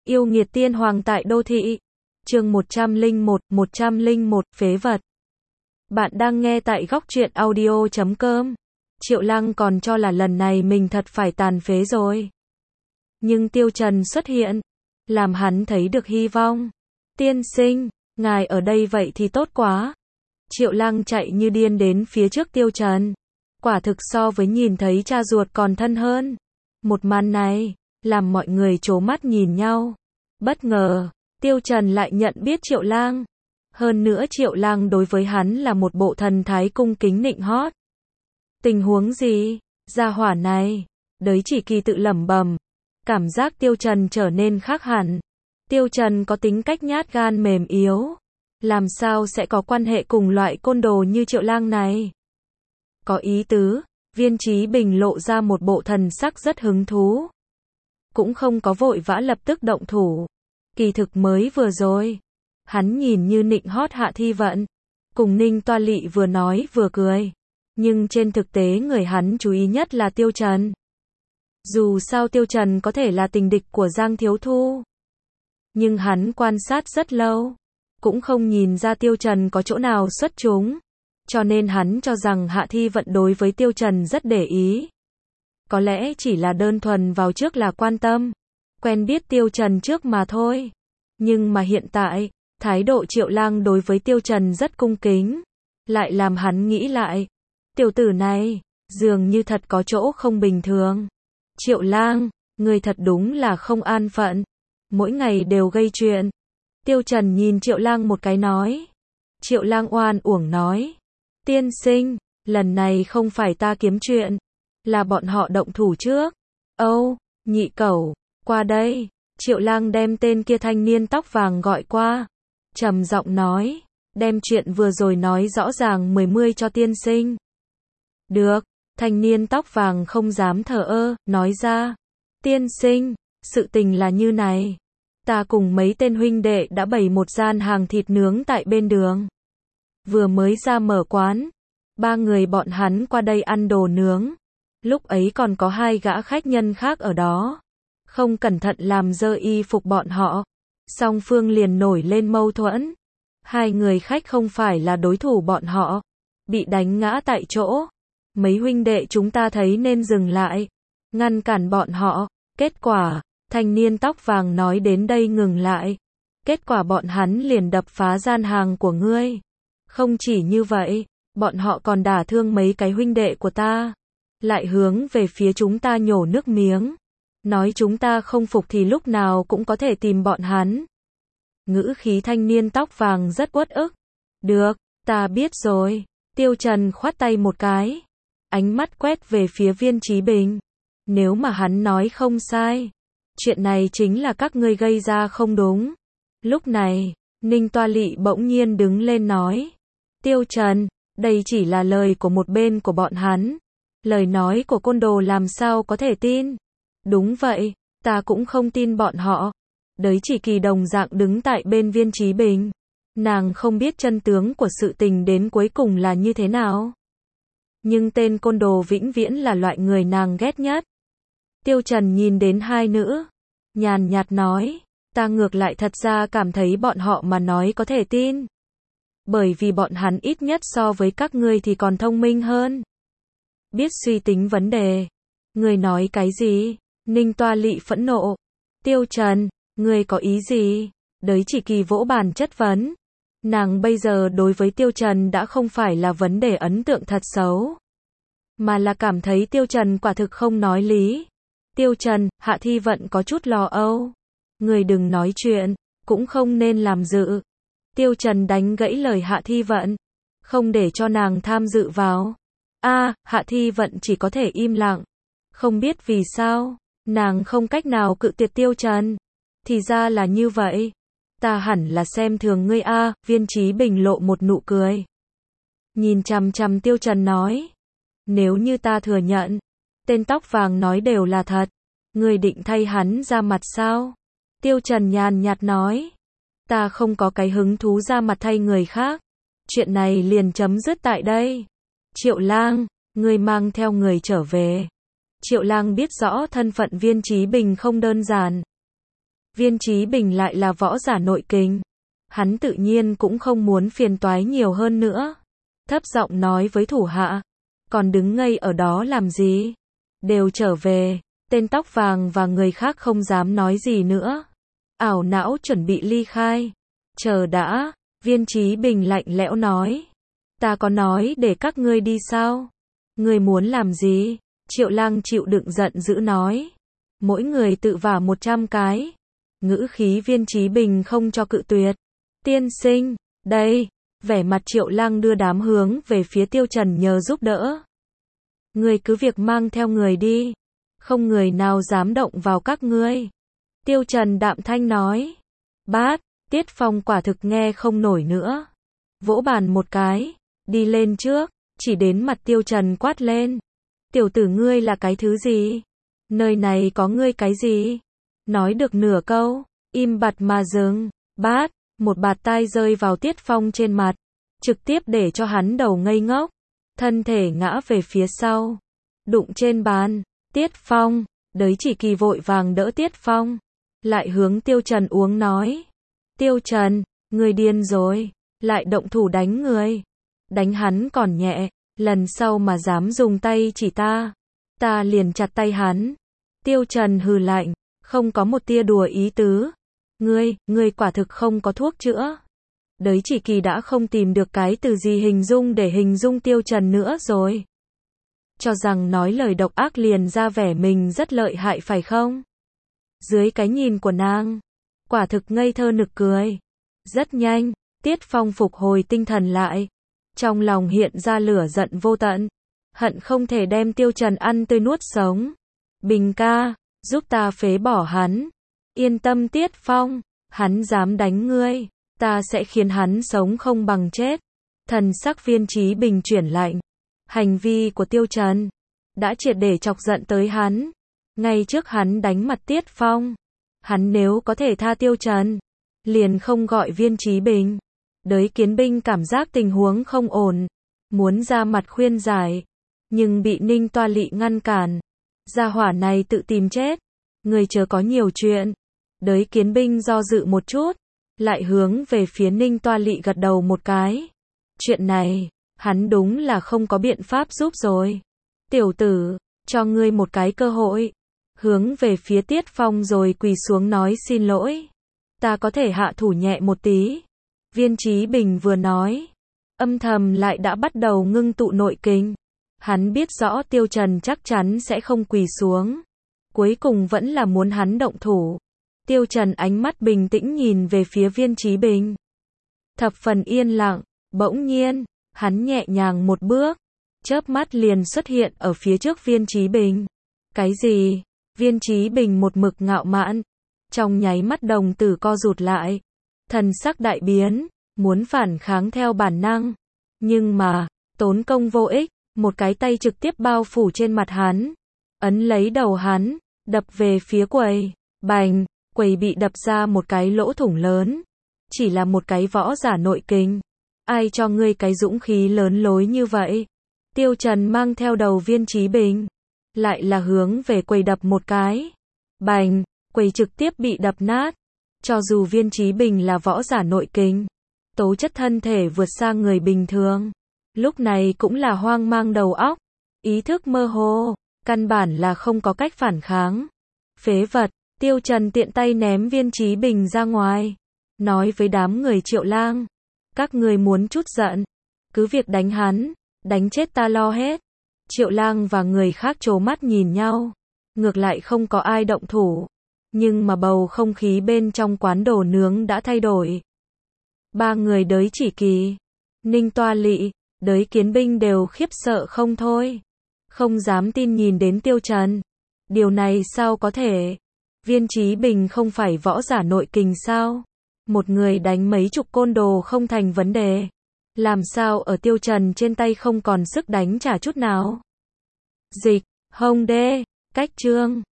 Yêu nghiệt tiên hoàng tại đô thị. Chương 101, phế vật. Bạn đang nghe tại góc truyện audio.com. Triệu Lăng còn cho là lần này mình thật phải tàn phế rồi. Nhưng Tiêu Trần xuất hiện, làm hắn thấy được hy vọng. Tiên sinh, ngài ở đây vậy thì tốt quá. Triệu Lăng chạy như điên đến phía trước Tiêu Trần. Quả thực so với nhìn thấy cha ruột còn thân hơn. Một màn này, làm mọi người trố mắt nhìn nhau. Bất ngờ, Tiêu Trần lại nhận biết Triệu Lăng. Hơn nữa Triệu Lăng đối với hắn là một bộ thần thái cung kính nịnh hót. Tình huống gì? Gia hỏa này. Đới Chỉ Kỳ tự lẩm bẩm. Cảm giác Tiêu Trần trở nên khác hẳn. Tiêu Trần có tính cách nhát gan mềm yếu. Làm sao sẽ có quan hệ cùng loại côn đồ như Triệu Lăng này? Có ý tứ. Viên Chí Bình lộ ra một bộ thần sắc rất hứng thú. Cũng không có vội vã lập tức động thủ. Kỳ thực mới vừa rồi, hắn nhìn như nịnh hót Hạ Thi Vận, cùng Ninh Toa Lị vừa nói vừa cười. Nhưng trên thực tế người hắn chú ý nhất là Tiêu Trần. Dù sao Tiêu Trần có thể là tình địch của Giang Thiếu Thu. Nhưng hắn quan sát rất lâu, cũng không nhìn ra Tiêu Trần có chỗ nào xuất chúng. Cho nên hắn cho rằng Hạ Thi Vận đối với Tiêu Trần rất để ý. Có lẽ chỉ là đơn thuần vào trước là quan tâm, quen biết Tiêu Trần trước mà thôi. Nhưng mà hiện tại, thái độ Triệu Lăng đối với Tiêu Trần rất cung kính, lại làm hắn nghĩ lại. Tiểu tử này, dường như thật có chỗ không bình thường. Triệu Lăng, người thật đúng là không an phận, mỗi ngày đều gây chuyện. Tiêu Trần nhìn Triệu Lăng một cái nói. Triệu Lăng oan uổng nói. Tiên sinh, lần này không phải ta kiếm chuyện, là bọn họ động thủ trước. Âu, nhị cẩu, qua đây. Triệu Lăng đem tên kia thanh niên tóc vàng gọi qua, trầm giọng nói, đem chuyện vừa rồi nói rõ ràng 10 cho tiên sinh. Được, thanh niên tóc vàng không dám thờ ơ, nói ra. Tiên sinh, sự tình là như này. Ta cùng mấy tên huynh đệ đã bày một gian hàng thịt nướng tại bên đường. Vừa mới ra mở quán, 3 người bọn hắn qua đây ăn đồ nướng. Lúc ấy còn có 2 gã khách nhân khác ở đó. Không cẩn thận làm dơ y phục bọn họ. Song phương liền nổi lên mâu thuẫn. 2 người khách không phải là đối thủ bọn họ. Bị đánh ngã tại chỗ. Mấy huynh đệ chúng ta thấy nên dừng lại. Ngăn cản bọn họ. Kết quả, thanh niên tóc vàng nói đến đây ngừng lại. Kết quả bọn hắn liền đập phá gian hàng của ngươi. Không chỉ như vậy, bọn họ còn đả thương mấy cái huynh đệ của ta. Lại hướng về phía chúng ta nhổ nước miếng. Nói chúng ta không phục thì lúc nào cũng có thể tìm bọn hắn. Ngữ khí thanh niên tóc vàng rất uất ức. Được, ta biết rồi. Tiêu Trần khoát tay một cái. Ánh mắt quét về phía Viên Chí Bình. Nếu mà hắn nói không sai, chuyện này chính là các ngươi gây ra không đúng. Lúc này, Ninh Toa Lị bỗng nhiên đứng lên nói. Tiêu Trần, đây chỉ là lời của một bên của bọn hắn. Lời nói của côn đồ làm sao có thể tin. Đúng vậy, ta cũng không tin bọn họ. Đới Chỉ Kỳ đồng dạng đứng tại bên Viên Chí Bình. Nàng không biết chân tướng của sự tình đến cuối cùng là như thế nào. Nhưng tên côn đồ vĩnh viễn là loại người nàng ghét nhất. Tiêu Trần nhìn đến 2 nữ, nhàn nhạt nói, ta ngược lại thật ra cảm thấy bọn họ mà nói có thể tin. Bởi vì bọn hắn ít nhất so với các ngươi thì còn thông minh hơn. Biết suy tính vấn đề. Ngươi nói cái gì? Ninh Toa Lị phẫn nộ. Tiêu Trần, ngươi có ý gì? Đới Chỉ Kỳ vỗ bàn chất vấn. Nàng bây giờ đối với Tiêu Trần đã không phải là vấn đề ấn tượng thật xấu, mà là cảm thấy Tiêu Trần quả thực không nói lý. Tiêu Trần, Hạ Thi Vận có chút lo âu. Ngươi đừng nói chuyện, cũng không nên làm dự. Tiêu Trần đánh gãy lời Hạ Thi Vận, không để cho nàng tham dự vào. Hạ Thi Vận chỉ có thể im lặng. Không biết vì sao, nàng không cách nào cự tuyệt Tiêu Trần. Thì ra là như vậy. Ta hẳn là xem thường ngươi a. Viên Chí Bình lộ một nụ cười. Nhìn chằm chằm Tiêu Trần nói. Nếu như ta thừa nhận, tên tóc vàng nói đều là thật, ngươi định thay hắn ra mặt sao? Tiêu Trần nhàn nhạt nói. Ta không có cái hứng thú ra mặt thay người khác. Chuyện này liền chấm dứt tại đây. Triệu Lang, ngươi mang theo người trở về. Triệu Lang biết rõ thân phận Viên Chí Bình không đơn giản. Viên Chí Bình lại là võ giả nội kình. Hắn tự nhiên cũng không muốn phiền toái nhiều hơn nữa. Thấp giọng nói với thủ hạ. Còn đứng ngây ở đó làm gì? Đều trở về. Tên tóc vàng và người khác không dám nói gì nữa. Ảo não chuẩn bị ly khai. Chờ đã. Viên Chí Bình lạnh lẽo nói. Ta có nói để các ngươi đi sao? Ngươi muốn làm gì? Triệu Lang chịu đựng giận dữ nói. Mỗi người tự vả 100 cái. Ngữ khí Viên Chí Bình không cho cự tuyệt. Tiên sinh, đây. Vẻ mặt Triệu Lang đưa đám hướng về phía Tiêu Trần nhờ giúp đỡ. Ngươi cứ việc mang theo người đi. Không người nào dám động vào các ngươi. Tiêu Trần đạm thanh nói. Bát, Tiết Phong quả thực nghe không nổi nữa. Vỗ bàn một cái, đi lên trước, chỉ đến mặt Tiêu Trần quát lên. Tiểu tử ngươi là cái thứ gì? Nơi này có ngươi cái gì? Nói được nửa câu, im bặt mà dừng. Bát, một bạt tai rơi vào Tiết Phong trên mặt, trực tiếp để cho hắn đầu ngây ngốc, thân thể ngã về phía sau, đụng trên bàn. Tiết Phong, Đới Chỉ Kỳ vội vàng đỡ Tiết Phong, lại hướng Tiêu Trần uống nói. Tiêu Trần, ngươi điên rồi, lại động thủ đánh người. Đánh hắn còn nhẹ, lần sau mà dám dùng tay chỉ ta liền chặt tay hắn. Tiêu Trần hừ lạnh, không có một tia đùa ý tứ. Ngươi quả thực không có thuốc chữa. Đới Chỉ Kỳ đã không tìm được cái từ gì hình dung để hình dung Tiêu Trần nữa rồi. Cho rằng nói lời độc ác liền ra vẻ mình rất lợi hại phải không? Dưới cái nhìn của nàng, quả thực ngây thơ nực cười. Rất nhanh, Tiết Phong phục hồi tinh thần lại. Trong lòng hiện ra lửa giận vô tận. Hận không thể đem Tiêu Trần ăn tươi nuốt sống. Bình ca, giúp ta phế bỏ hắn. Yên tâm Tiết Phong, hắn dám đánh ngươi, ta sẽ khiến hắn sống không bằng chết. Thần sắc Viên Chí Bình chuyển lạnh. Hành vi của Tiêu Trần đã triệt để chọc giận tới hắn. Ngay trước hắn đánh mặt Tiết Phong, hắn nếu có thể tha Tiêu Trần, liền không gọi Viên Chí Bình. Đới Kiến Binh cảm giác tình huống không ổn, muốn ra mặt khuyên giải, nhưng bị Ninh Toa Lị ngăn cản. Gia hỏa này tự tìm chết, người chớ có nhiều chuyện. Đới Kiến Binh do dự một chút, lại hướng về phía Ninh Toa Lị gật đầu một cái. Chuyện này, hắn đúng là không có biện pháp giúp rồi. Tiểu tử, cho ngươi một cái cơ hội. Hướng về phía Tiết Phong rồi quỳ xuống nói xin lỗi. Ta có thể hạ thủ nhẹ một tí. Viên Chí Bình vừa nói, âm thầm lại đã bắt đầu ngưng tụ nội kình. Hắn biết rõ Tiêu Trần chắc chắn sẽ không quỳ xuống. Cuối cùng vẫn là muốn hắn động thủ. Tiêu Trần ánh mắt bình tĩnh nhìn về phía Viên Chí Bình. Thập phần yên lặng, bỗng nhiên, hắn nhẹ nhàng một bước, chớp mắt liền xuất hiện ở phía trước Viên Chí Bình. Cái gì? Viên Chí Bình một mực ngạo mạn, trong nháy mắt đồng tử co rụt lại, thần sắc đại biến, muốn phản kháng theo bản năng, nhưng mà, tốn công vô ích, một cái tay trực tiếp bao phủ trên mặt hắn, ấn lấy đầu hắn, đập về phía quầy, bành, quầy bị đập ra một cái lỗ thủng lớn, chỉ là một cái võ giả nội kình, ai cho ngươi cái dũng khí lớn lối như vậy? Tiêu Trần mang theo đầu Viên Chí Bình, lại là hướng về quầy đập một cái, bành, quầy trực tiếp bị đập nát. Cho dù Viên Chí Bình là võ giả nội kình, tố chất thân thể vượt xa người bình thường, lúc này cũng là hoang mang đầu óc, ý thức mơ hồ, căn bản là không có cách phản kháng. Phế vật, Tiêu Trần tiện tay ném Viên Chí Bình ra ngoài, nói với đám người Triệu Lang, các người muốn chút giận, cứ việc đánh hắn, đánh chết ta lo hết. Triệu Lang và người khác trố mắt nhìn nhau, ngược lại không có ai động thủ. Nhưng mà bầu không khí bên trong quán đồ nướng đã thay đổi. Ba người Đới Chỉ Kỳ, Ninh Toa Lị, Đới Kiến Binh đều khiếp sợ không thôi. Không dám tin nhìn đến Tiêu Trần. Điều này sao có thể? Viên Chí Bình không phải võ giả nội kình sao? Một người đánh mấy chục côn đồ không thành vấn đề. Làm sao ở Tiêu Trần trên tay không còn sức đánh trả chút nào? Dịch, Hồng Đê, Cách Chương